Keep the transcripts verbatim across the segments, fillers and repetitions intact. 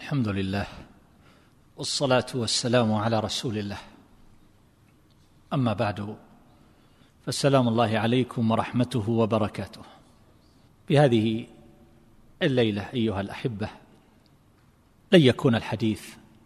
الحمد لله والصلاة والسلام على رسول الله. أما بعد، فالسلام الله عليكم ورحمته وبركاته. بهذه الليلة أيها الأحبة لن يكون الحديث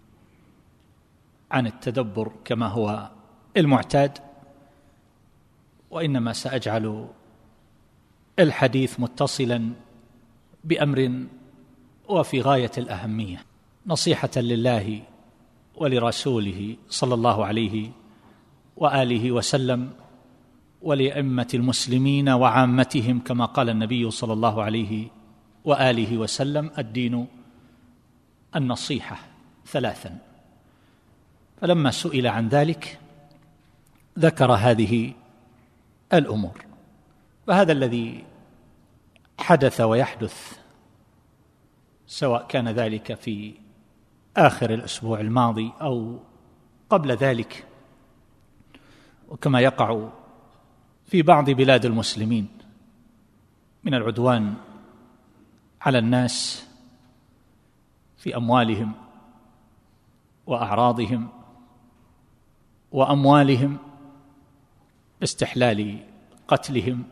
عن التدبر كما هو المعتاد، وإنما سأجعل الحديث متصلا بأمر وفي غاية الأهمية، نصيحة لله ولرسوله صلى الله عليه وآله وسلم ولأئمة المسلمين وعامتهم، كما قال النبي صلى الله عليه وآله وسلم: الدين النصيحة ثلاثا. فلما سئل عن ذلك ذكر هذه الأمور، فهذا الذي حدث ويحدث، سواء كان ذلك في آخر الأسبوع الماضي أو قبل ذلك، وكما يقع في بعض بلاد المسلمين من العدوان على الناس في أموالهم وأعراضهم وأموالهم، استحلال قتلهم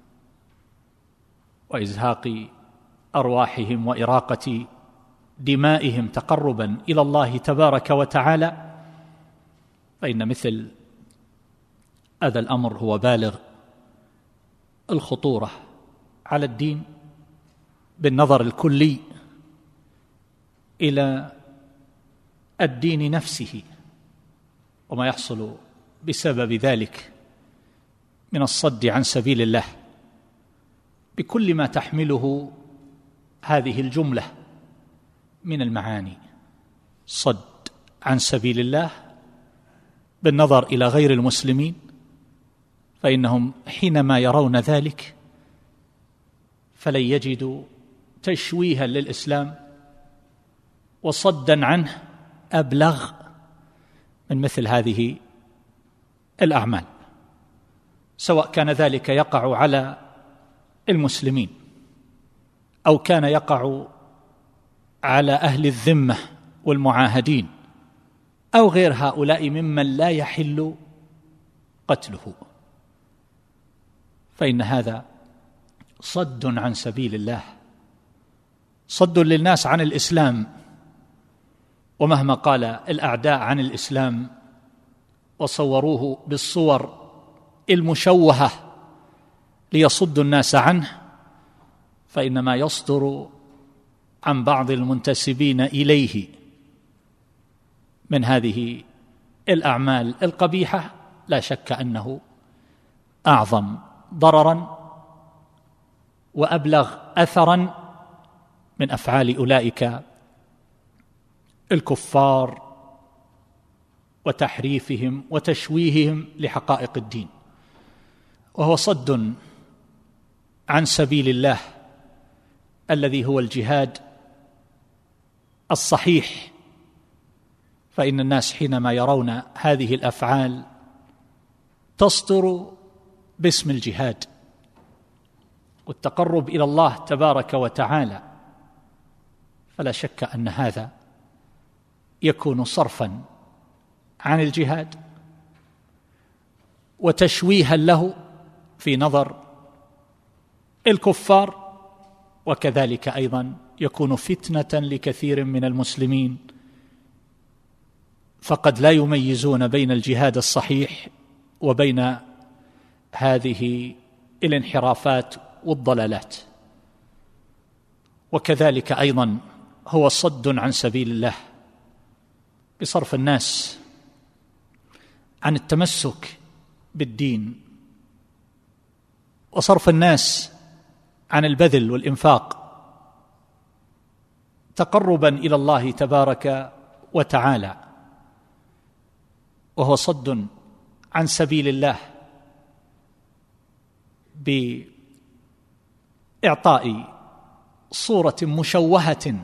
وإزهاق أرواحهم وإراقة دمائهم تقربا إلى الله تبارك وتعالى، فإن مثل هذا الأمر هو بالغ الخطورة على الدين بالنظر الكلي إلى الدين نفسه وما يحصل بسبب ذلك من الصد عن سبيل الله بكل ما تحمله هذه الجملة من المعاني: صد عن سبيل الله بالنظر إلى غير المسلمين، فإنهم حينما يرون ذلك فلن يجدوا تشويها للإسلام وصدا عنه أبلغ من مثل هذه الأعمال، سواء كان ذلك يقع على المسلمين أو كان يقع على أهل الذمة والمعاهدين أو غير هؤلاء ممن لا يحل قتله، فإن هذا صد عن سبيل الله، صد للناس عن الإسلام. ومهما قال الأعداء عن الإسلام وصوروه بالصور المشوهة ليصدوا الناس عنه، فإنما يصدر عن بعض المنتسبين إليه من هذه الأعمال القبيحة لا شك أنه أعظم ضرراً وأبلغ أثراً من أفعال أولئك الكفار وتحريفهم وتشويههم لحقائق الدين، وهو صد عن سبيل الله الذي هو الجهاد الصحيح. فإن الناس حينما يرون هذه الأفعال تصدر باسم الجهاد والتقرب إلى الله تبارك وتعالى، فلا شك أن هذا يكون صرفا عن الجهاد وتشويها له في نظر الكفار، وكذلك أيضا يكون فتنة لكثير من المسلمين، فقد لا يميزون بين الجهاد الصحيح وبين هذه الانحرافات والضلالات. وكذلك أيضا هو صد عن سبيل الله بصرف الناس عن التمسك بالدين وصرف الناس عن البذل والإنفاق تقربا إلى الله تبارك وتعالى، وهو صد عن سبيل الله بإعطاء صورة مشوهة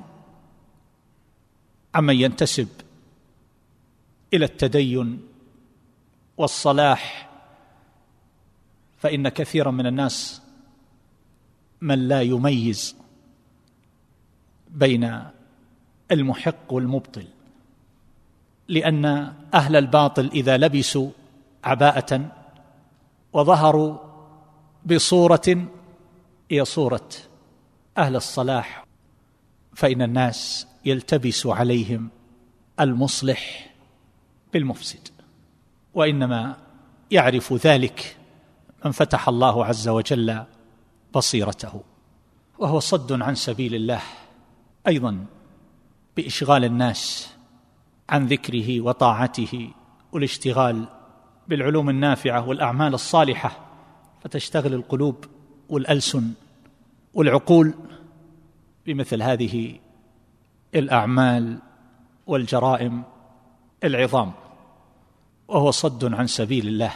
عمن ينتسب إلى التدين والصلاح، فإن كثيرا من الناس من لا يميز بين المحق والمبطل، لأن أهل الباطل إذا لبسوا عباءة وظهروا بصورة هي صورة أهل الصلاح، فإن الناس يلتبس عليهم المصلح بالمفسد، وإنما يعرف ذلك من فتح الله عز وجل بصيرته، وهو صد عن سبيل الله أيضا بإشغال الناس عن ذكره وطاعته، والاشتغال بالعلوم النافعة والأعمال الصالحة، فتشتغل القلوب والألسن والعقول بمثل هذه الأعمال والجرائم العظام، وهو صد عن سبيل الله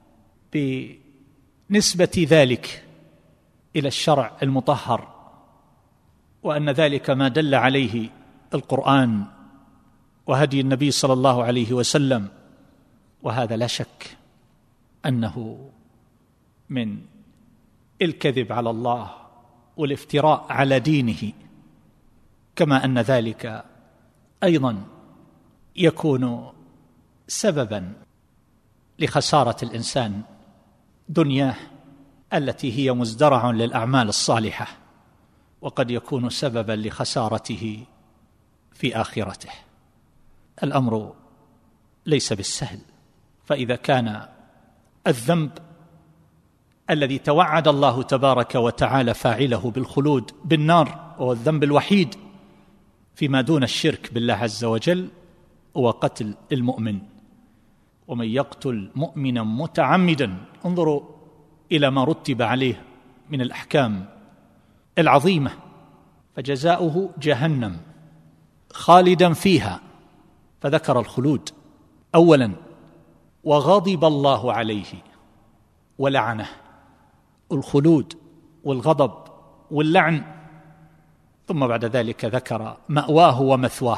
بنسبة ذلك إلى الشرع المطهر، وأن ذلك ما دل عليه القرآن وهدي النبي صلى الله عليه وسلم، وهذا لا شك أنه من الكذب على الله والافتراء على دينه، كما أن ذلك أيضا يكون سببا لخسارة الإنسان دنياه التي هي مزدرع للأعمال الصالحة، وقد يكون سببا لخسارته في آخرته. الأمر ليس بالسهل، فإذا كان الذنب الذي توعد الله تبارك وتعالى فاعله بالخلود بالنار وهو الذنب الوحيد فيما دون الشرك بالله عز وجل هو قتل المؤمن، ومن يقتل مؤمنا متعمدا، انظروا إلى ما رتب عليه من الأحكام العظيمة، فجزاؤه جهنم خالدا فيها، فذكر الخلود أولا، وغضب الله عليه ولعنه، الخلود والغضب واللعن، ثم بعد ذلك ذكر مأواه ومثواه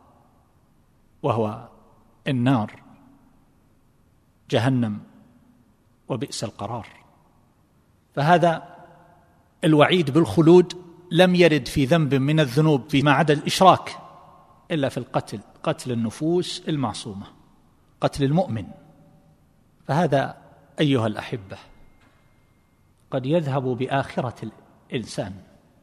وهو النار جهنم وبئس القرار. فهذا الوعيد بالخلود لم يرد في ذنب من الذنوب فيما عدا الإشراك إلا في القتل، قتل النفوس المعصومة، قتل المؤمن. فهذا أيها الأحبة قد يذهب بآخرة الإنسان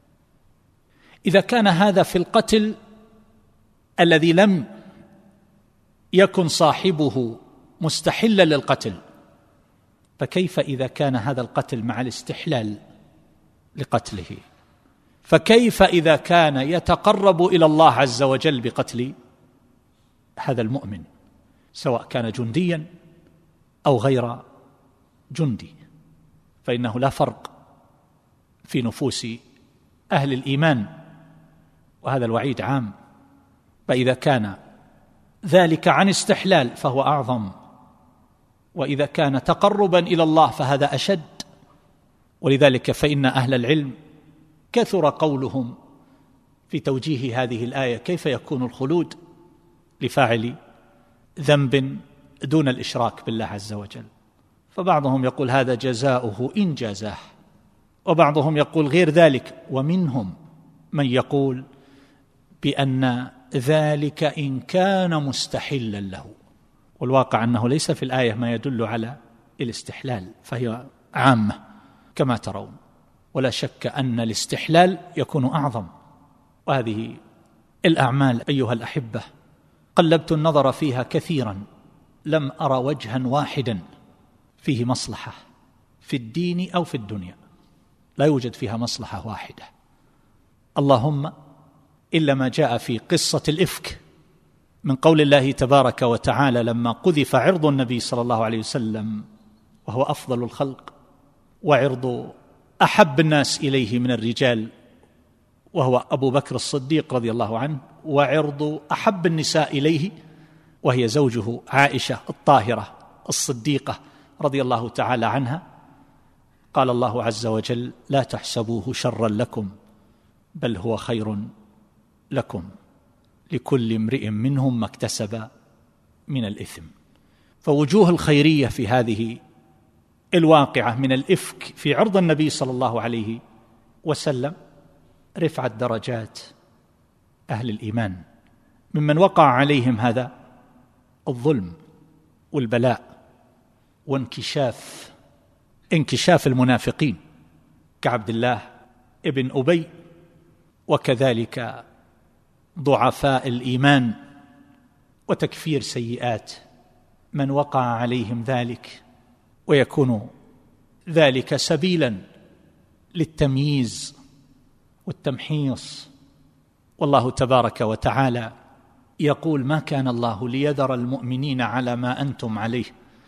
إذا كان هذا في القتل الذي لم يكن صاحبه مستحلا للقتل، فكيف إذا كان هذا القتل مع الاستحلال لقتله؟ فكيف إذا كان يتقرب إلى الله عز وجل بقتل هذا المؤمن، سواء كان جنديا أو غير جندي؟ فإنه لا فرق في نفوس أهل الإيمان، وهذا الوعيد عام. فإذا كان ذلك عن استحلال فهو أعظم، وإذا كان تقربا إلى الله فهذا أشد. ولذلك فإن أهل العلم كثر قولهم في توجيه هذه الآية: كيف يكون الخلود لفاعل ذنب دون الإشراك بالله عز وجل؟ فبعضهم يقول هذا جزاؤه إن جازاه، وبعضهم يقول غير ذلك، ومنهم من يقول بأن ذلك إن كان مستحلا له. والواقع أنه ليس في الآية ما يدل على الاستحلال، فهي عامة كما ترون، ولا شك أن الاستحلال يكون أعظم. وهذه الأعمال أيها الأحبة قلبت النظر فيها كثيرا، لم أرى وجها واحدا فيه مصلحة في الدين أو في الدنيا، لا يوجد فيها مصلحة واحدة، اللهم إلا ما جاء في قصة الإفك من قول الله تبارك وتعالى لما قذف عرض النبي صلى الله عليه وسلم وهو أفضل الخلق، وعرض أحب الناس إليه من الرجال وهو أبو بكر الصديق رضي الله عنه، وعرض أحب النساء إليه وهي زوجه عائشة الطاهرة الصديقة رضي الله تعالى عنها. قال الله عز وجل: لا تحسبوه شرا لكم بل هو خير لكم لكل امرئ منهم ما اكتسب من الإثم. فوجوه الخيرية في هذه الواقعة من الإفك في عرض النبي صلى الله عليه وسلم رفعة درجات أهل الإيمان ممن وقع عليهم هذا الظلم والبلاء وانكشاف انكشاف المنافقين كعبد الله ابن أبي، وكذلك ضعفاء الإيمان، وتكفير سيئات من وقع عليهم ذلك، ويكون ذلك سبيلا للتمييز والتمحيص. والله تبارك وتعالى يقول: ما كان الله ليذر المؤمنين على ما أنتم عليه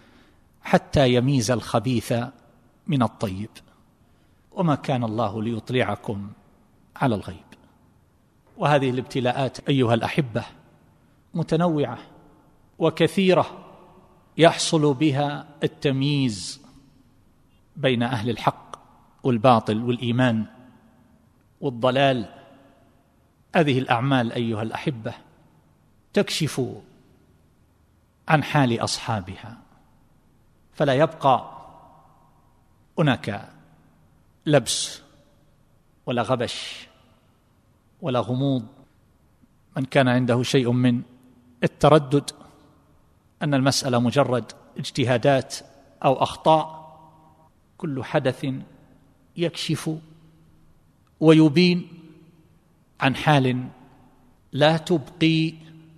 حتى يميز الخبيث من الطيب، وما كان الله ليطلعكم على الغيب. وهذه الابتلاءات أيها الأحبة متنوعة وكثيرة، يحصل بها التمييز بين أهل الحق والباطل والإيمان والضلال. هذه الأعمال أيها الأحبة تكشف عن حال أصحابها، فلا يبقى هناك لبس ولا غبش ولا غموض. من كان عنده شيء من التردد أن المسألة مجرد اجتهادات أو أخطاء، كل حدث يكشف ويبين عن حال لا تبقي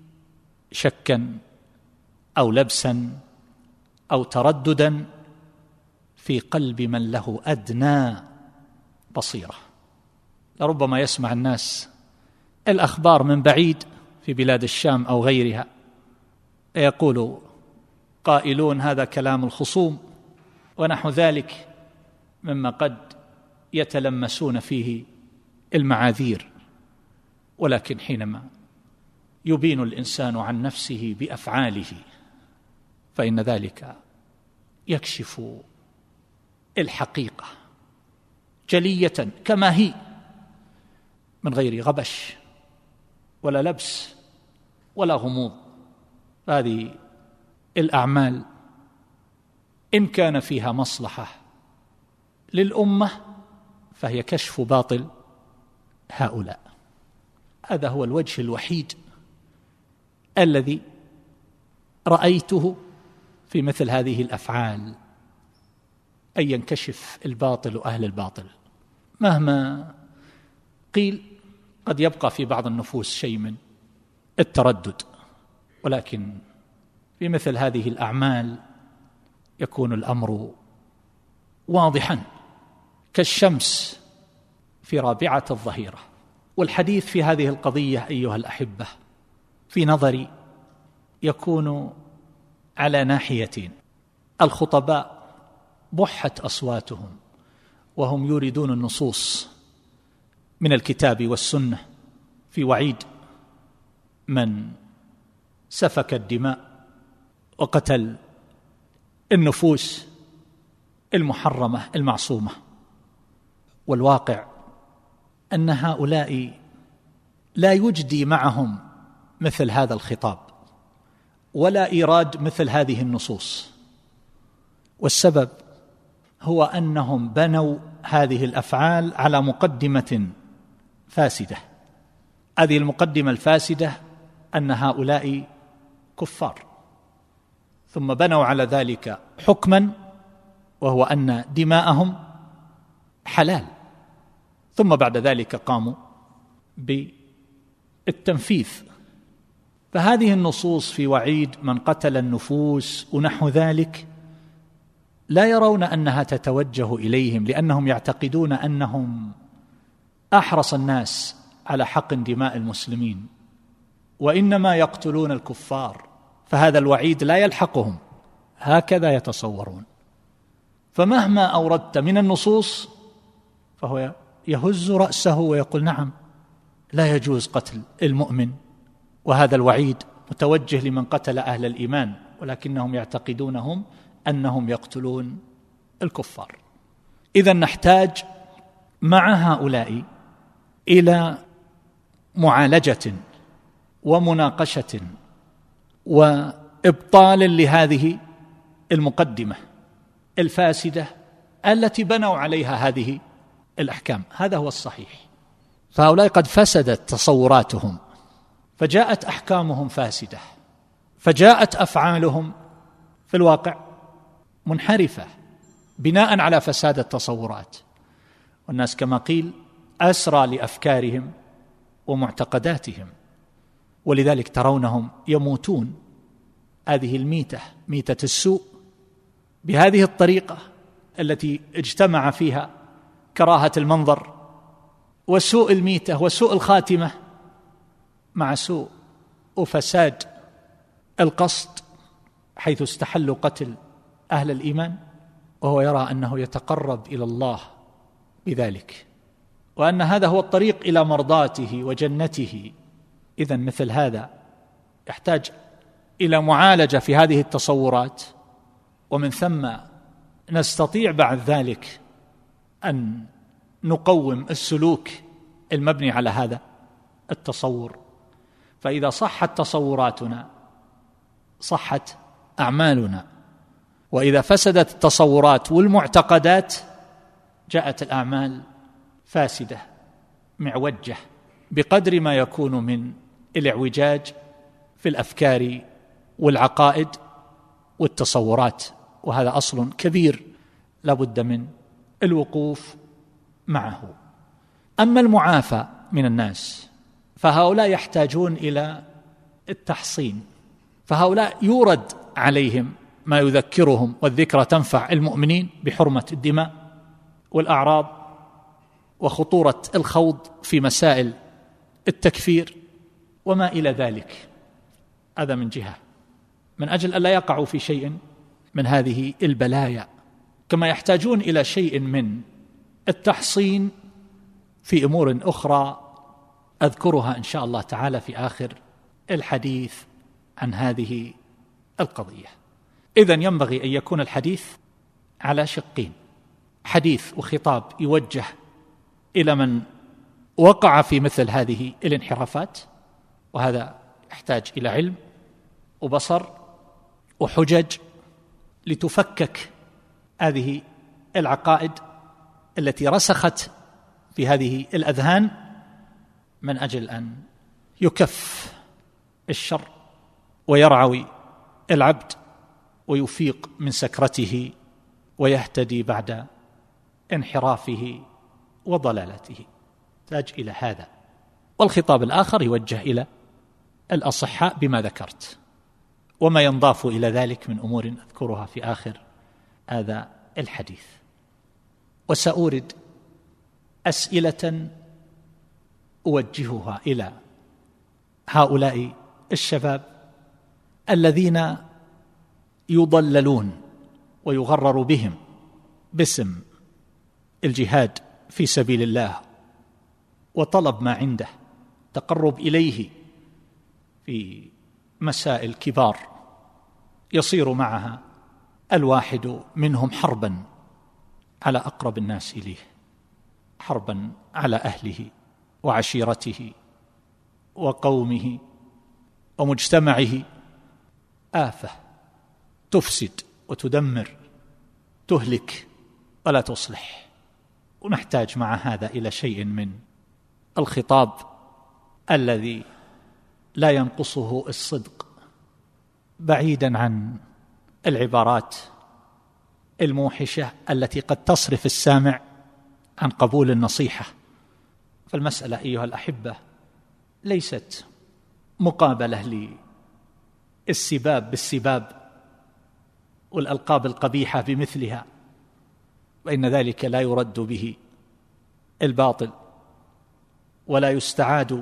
شكا أو لبسا أو ترددا في قلب من له أدنى بصيرة. لربما يسمع الناس الأخبار من بعيد في بلاد الشام أو غيرها، يقول قائلون: هذا كلام الخصوم ونحو ذلك، مما قد يتلمسون فيه المعاذير. ولكن حينما يبين الإنسان عن نفسه بأفعاله فإن ذلك يكشف الحقيقة جلية كما هي، من غير غبش ولا لبس ولا غموض. هذه الأعمال إن كان فيها مصلحة للأمة فهي كشف باطل هؤلاء. هذا هو الوجه الوحيد الذي رأيته في مثل هذه الأفعال، أن ينكشف الباطل وأهل الباطل. مهما قيل قد يبقى في بعض النفوس شيء من التردد، ولكن في مثل هذه الأعمال يكون الأمر واضحا كالشمس في رابعة الظهيرة. والحديث في هذه القضية أيها الأحبة في نظري يكون على ناحيتين: الخطباء بحت أصواتهم وهم يريدون النصوص من الكتاب والسنة في وعيد من سفك الدماء وقتل النفوس المحرمة المعصومة. والواقع أن هؤلاء لا يجدي معهم مثل هذا الخطاب ولا إيراد مثل هذه النصوص، والسبب هو أنهم بنوا هذه الأفعال على مقدمة فاسدة. هذه المقدمة الفاسدة أن هؤلاء كفار، ثم بنوا على ذلك حكما وهو أن دماءهم حلال، ثم بعد ذلك قاموا بالتنفيذ. فهذه النصوص في وعيد من قتل النفوس ونحو ذلك لا يرون أنها تتوجه إليهم، لأنهم يعتقدون أنهم أحرص الناس على حقن دماء المسلمين، وإنما يقتلون الكفار، فهذا الوعيد لا يلحقهم، هكذا يتصورون. فمهما أوردت من النصوص فهو يهز رأسه ويقول: نعم، لا يجوز قتل المؤمن، وهذا الوعيد متوجه لمن قتل أهل الإيمان، ولكنهم يعتقدونهم أنهم يقتلون الكفار. إذن نحتاج مع هؤلاء إلى معالجة ومناقشة وإبطال لهذه المقدمة الفاسدة التي بنوا عليها هذه الأحكام. هذا هو الصحيح. فهؤلاء قد فسدت تصوراتهم فجاءت أحكامهم فاسدة، فجاءت أفعالهم في الواقع منحرفة بناء على فساد التصورات، والناس كما قيل أسرى لأفكارهم ومعتقداتهم، ولذلك ترونهم يموتون هذه الميتة، ميتة السوء، بهذه الطريقة التي اجتمع فيها كراهة المنظر وسوء الميتة وسوء الخاتمة مع سوء وفساد القصد، حيث استحلوا قتل أهل الإيمان وهو يرى أنه يتقرب إلى الله بذلك، وأن هذا هو الطريق إلى مرضاته وجنته. إذن مثل هذا يحتاج إلى معالجة في هذه التصورات، ومن ثم نستطيع بعد ذلك أن نقوم السلوك المبني على هذا التصور. فإذا صحت تصوراتنا صحت أعمالنا، وإذا فسدت التصورات والمعتقدات جاءت الأعمال فاسدة معوجة بقدر ما يكون من الاعوجاج في الأفكار والعقائد والتصورات، وهذا أصل كبير لا بد من الوقوف معه. أما المعافى من الناس فهؤلاء يحتاجون إلى التحصين، فهؤلاء يورد عليهم ما يذكرهم، والذكرى تنفع المؤمنين، بحرمة الدماء والأعراض وخطورة الخوض في مسائل التكفير وما إلى ذلك. هذا من جهة، من أجل ألا يقعوا في شيء من هذه البلايا، كما يحتاجون إلى شيء من التحصين في أمور أخرى أذكرها إن شاء الله تعالى في آخر الحديث عن هذه القضية. إذن ينبغي أن يكون الحديث على شقين: حديث وخطاب يوجه إلى من وقع في مثل هذه الانحرافات، وهذا يحتاج إلى علم وبصر وحجج لتفكك هذه العقائد التي رسخت في هذه الأذهان، من أجل أن يكف الشر ويرعوي العبد ويفيق من سكرته ويهتدي بعد انحرافه وضلالته. تحتاج إلى هذا. والخطاب الآخر يوجه إلى الأصحاء بما ذكرت، وما ينضاف إلى ذلك من أمور أذكرها في آخر هذا الحديث. وسأورد أسئلة أوجهها إلى هؤلاء الشباب الذين يضللون ويغرر بهم باسم الجهاد في سبيل الله وطلب ما عنده، تقرب إليه في مسائل كبار يصير معها الواحد منهم حربا على أقرب الناس إليه، حربا على أهله وعشيرته وقومه ومجتمعه، آفة تفسد وتدمر، تهلك ولا تصلح. ونحتاج مع هذا إلى شيء من الخطاب الذي لا ينقصه الصدق، بعيدا عن العبارات الموحشة التي قد تصرف السامع عن قبول النصيحة. فالمسألة أيها الأحبة ليست مقابلة للسباب بالسباب والألقاب القبيحة بمثلها، وإن ذلك لا يرد به الباطل ولا يستعاد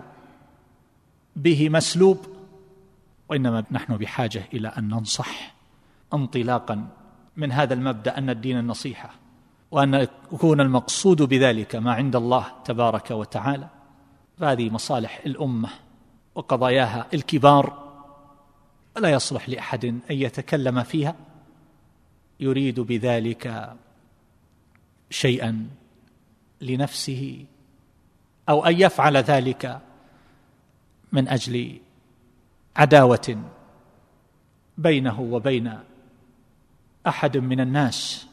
به مسلوب، وإنما نحن بحاجة إلى أن ننصح انطلاقا من هذا المبدأ أن الدين النصيحة، وأن يكون المقصود بذلك ما عند الله تبارك وتعالى. فهذه مصالح الأمة وقضاياها الكبار، ولا يصلح لأحد أن يتكلم فيها يريد بذلك شيئا لنفسه، أو أن يفعل ذلك من أجل عداوة بينه وبين أحد من الناس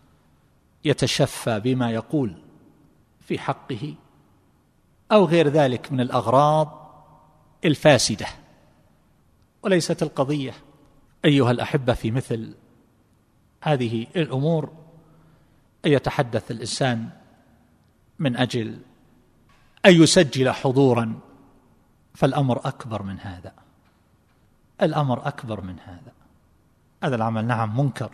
يتشفى بما يقول في حقه، أو غير ذلك من الأغراض الفاسدة. وليست القضية أيها الأحبة في مثل هذه الأمور أن يتحدث الإنسان من أجل أن يسجل حضورا، فالأمر أكبر من هذا. الأمر أكبر من هذا. هذا العمل نعم منكر،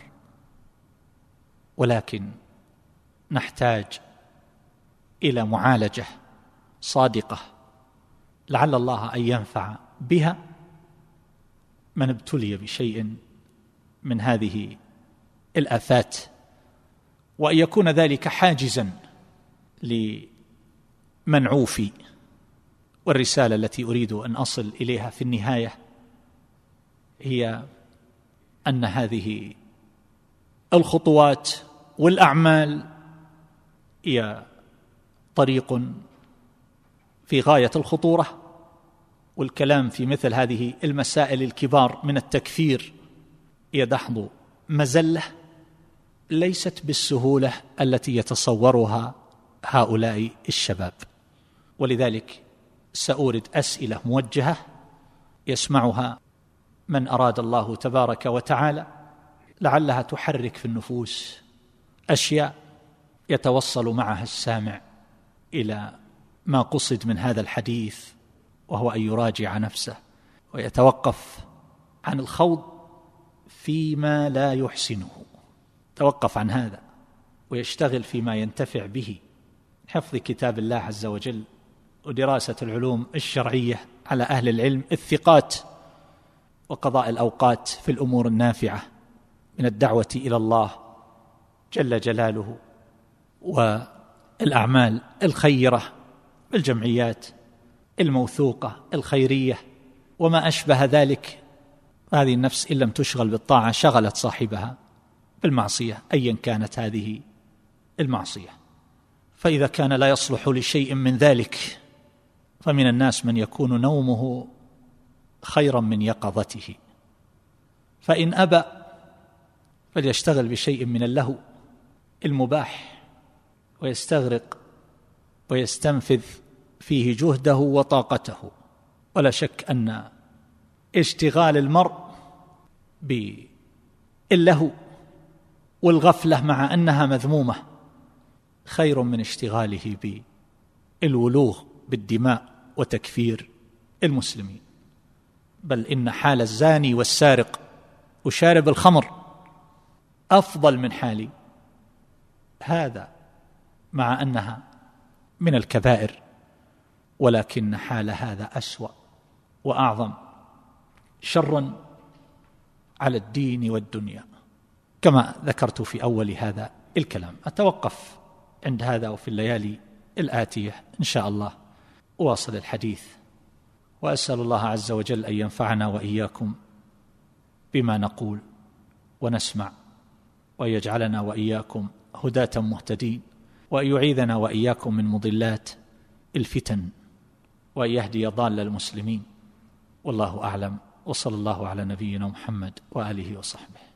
ولكن نحتاج إلى معالجة صادقة لعل الله أن ينفع بها من ابتلي بشيء من هذه الآفات، وأن يكون ذلك حاجزا لمنعوفي. والرسالة التي أريد أن أصل إليها في النهاية هي أن هذه الخطوات والأعمال هي طريق في غاية الخطورة، والكلام في مثل هذه المسائل الكبار من التكفير يدحض مزلة ليست بالسهولة التي يتصورها هؤلاء الشباب. ولذلك سأورد أسئلة موجهة يسمعها من أراد الله تبارك وتعالى، لعلها تحرك في النفوس أشياء يتوصل معها السامع إلى ما قصد من هذا الحديث، وهو أن يراجع نفسه ويتوقف عن الخوض فيما لا يحسنه، توقف عن هذا ويشتغل فيما ينتفع به، حفظ كتاب الله عز وجل ودراسة العلوم الشرعية على أهل العلم الثقات، وقضاء الأوقات في الأمور النافعة من الدعوة إلى الله جل جلاله، والأعمال الخيرة بالجمعيات الموثوقة الخيرية وما أشبه ذلك. هذه النفس إن لم تشغل بالطاعة شغلت صاحبها بالمعصية أيا كانت هذه المعصية. فإذا كان لا يصلح لشيء من ذلك، فمن الناس من يكون نومه خيرا من يقظته، فإن أبى فليشتغل بشيء من اللهو المباح ويستغرق ويستنفذ فيه جهده وطاقته. ولا شك أن اشتغال المرء باللهو والغفلة مع أنها مذمومة خير من اشتغاله بالولوغ بالدماء وتكفير المسلمين. بل إن حال الزاني والسارق وشارب الخمر أفضل من حال هذا، مع أنها من الكبائر، ولكن حال هذا أسوأ وأعظم شرا على الدين والدنيا، كما ذكرت في أول هذا الكلام. أتوقف عند هذا، وفي الليالي الآتية إن شاء الله أواصل الحديث، وأسأل الله عز وجل أن ينفعنا وإياكم بما نقول ونسمع، وأن يجعلنا وإياكم هداة مهتدين، وأن يعيذنا وإياكم من مضلات الفتن، وأن يهدي ضال المسلمين. والله أعلم، وصلى الله على نبينا محمد وآله وصحبه.